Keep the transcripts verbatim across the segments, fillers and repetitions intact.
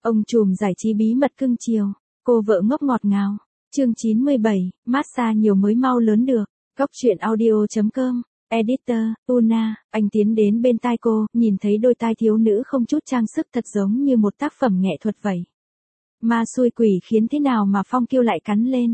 Ông trùm giải trí bí mật cưng chiều, cô vợ ngốc ngọt ngào. Chương chín mươi bảy, massage nhiều mới mau lớn được. Góc truyện audio chấm com, Editor, Una, anh tiến đến bên tai cô, nhìn thấy đôi tai thiếu nữ không chút trang sức thật giống như một tác phẩm nghệ thuật vậy. Ma xui quỷ khiến thế nào mà Phong Kiêu lại cắn lên.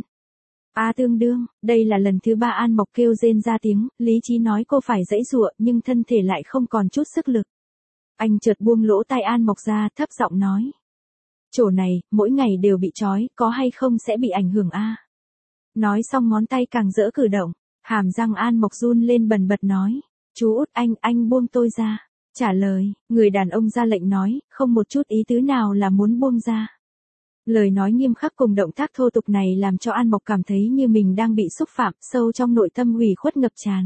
A à, tương đương, đây là lần thứ ba An Mộc kêu rên ra tiếng, lý trí nói cô phải giãy giụa nhưng thân thể lại không còn chút sức lực. Anh chợt buông lỗ tai An Mộc ra, thấp giọng nói. Chỗ này, mỗi ngày đều bị trói, có hay không sẽ bị ảnh hưởng a à? Nói xong ngón tay càng dỡ cử động, hàm răng An Mộc run lên bần bật nói. Chú út anh, anh buông tôi ra. Trả lời, người đàn ông ra lệnh nói, không một chút ý tứ nào là muốn buông ra. Lời nói nghiêm khắc cùng động tác thô tục này làm cho An Mộc cảm thấy như mình đang bị xúc phạm, sâu trong nội tâm ủy khuất ngập tràn.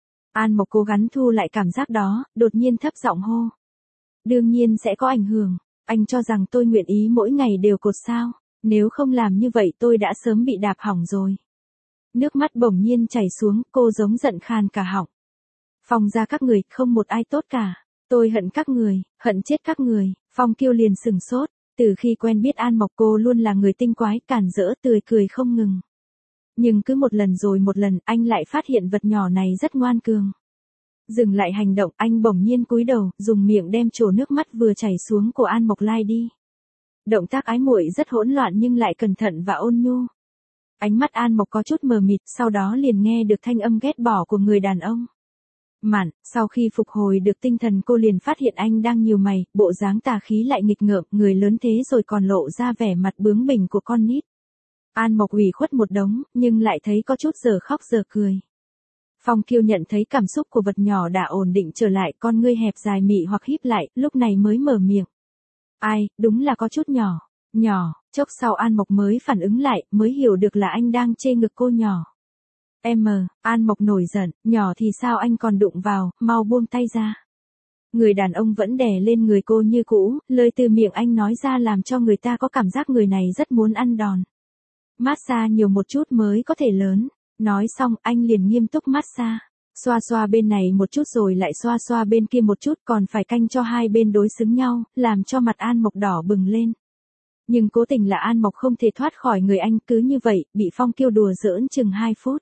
An Mộc cố gắng thu lại cảm giác đó, đột nhiên thấp giọng hô. Đương nhiên sẽ có ảnh hưởng, anh cho rằng tôi nguyện ý mỗi ngày đều cột sao, nếu không làm như vậy tôi đã sớm bị đạp hỏng rồi. Nước mắt bỗng nhiên chảy xuống, cô giống giận khan cả họng. Phong ra các người, không một ai tốt cả, tôi hận các người, hận chết các người. Phong Kiêu liền sừng sốt. Từ khi quen biết An Mộc cô luôn là người tinh quái, cản rỡ, tươi cười không ngừng. Nhưng cứ một lần rồi một lần anh lại phát hiện vật nhỏ này rất ngoan cường. Dừng lại hành động, anh bỗng nhiên cúi đầu, dùng miệng đem trổ nước mắt vừa chảy xuống của An Mộc lai đi. Động tác ái muội rất hỗn loạn nhưng lại cẩn thận và ôn nhu. Ánh mắt An Mộc có chút mờ mịt, sau đó liền nghe được thanh âm ghét bỏ của người đàn ông. Mạn, sau khi phục hồi được tinh thần cô liền phát hiện anh đang nhíu mày, bộ dáng tà khí lại nghịch ngợm, người lớn thế rồi còn lộ ra vẻ mặt bướng bỉnh của con nít. An Mộc ủy khuất một đống, nhưng lại thấy có chút giờ khóc giờ cười. Phong Kiêu nhận thấy cảm xúc của vật nhỏ đã ổn định trở lại, con ngươi hẹp dài mị hoặc híp lại, lúc này mới mở miệng. Ai, đúng là có chút nhỏ, nhỏ, chốc sau An Mộc mới phản ứng lại, mới hiểu được là anh đang chê ngực cô nhỏ. Em, An Mộc nổi giận, nhỏ thì sao anh còn đụng vào, mau buông tay ra. Người đàn ông vẫn đè lên người cô như cũ, lời từ miệng anh nói ra làm cho người ta có cảm giác người này rất muốn ăn đòn. Massage nhiều một chút mới có thể lớn. Nói xong anh liền nghiêm túc massage. Xoa xoa bên này một chút rồi lại xoa xoa bên kia một chút, còn phải canh cho hai bên đối xứng nhau, làm cho mặt An Mộc đỏ bừng lên. Nhưng cố tình là An Mộc không thể thoát khỏi người anh, cứ như vậy, bị Phong Kiêu đùa giỡn chừng hai phút.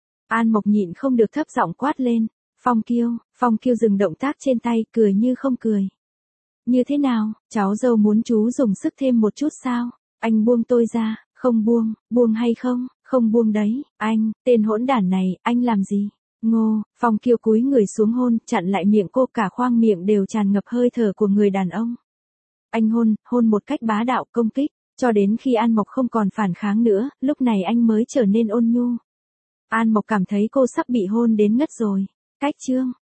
An Mộc nhịn không được thấp giọng quát lên. Phong Kiêu, Phong Kiêu dừng động tác trên tay, cười như không cười. Như thế nào, cháu dâu muốn chú dùng sức thêm một chút sao? Anh buông tôi ra, không buông, buông hay không? Không buông đấy, anh, tên hỗn đản này, anh làm gì? Ngô, Phong Kiêu cúi người xuống hôn, chặn lại miệng cô, cả khoang miệng đều tràn ngập hơi thở của người đàn ông. Anh hôn, hôn một cách bá đạo công kích, cho đến khi An Mộc không còn phản kháng nữa, lúc này anh mới trở nên ôn nhu. An Mộc cảm thấy cô sắp bị hôn đến ngất rồi. Cách chương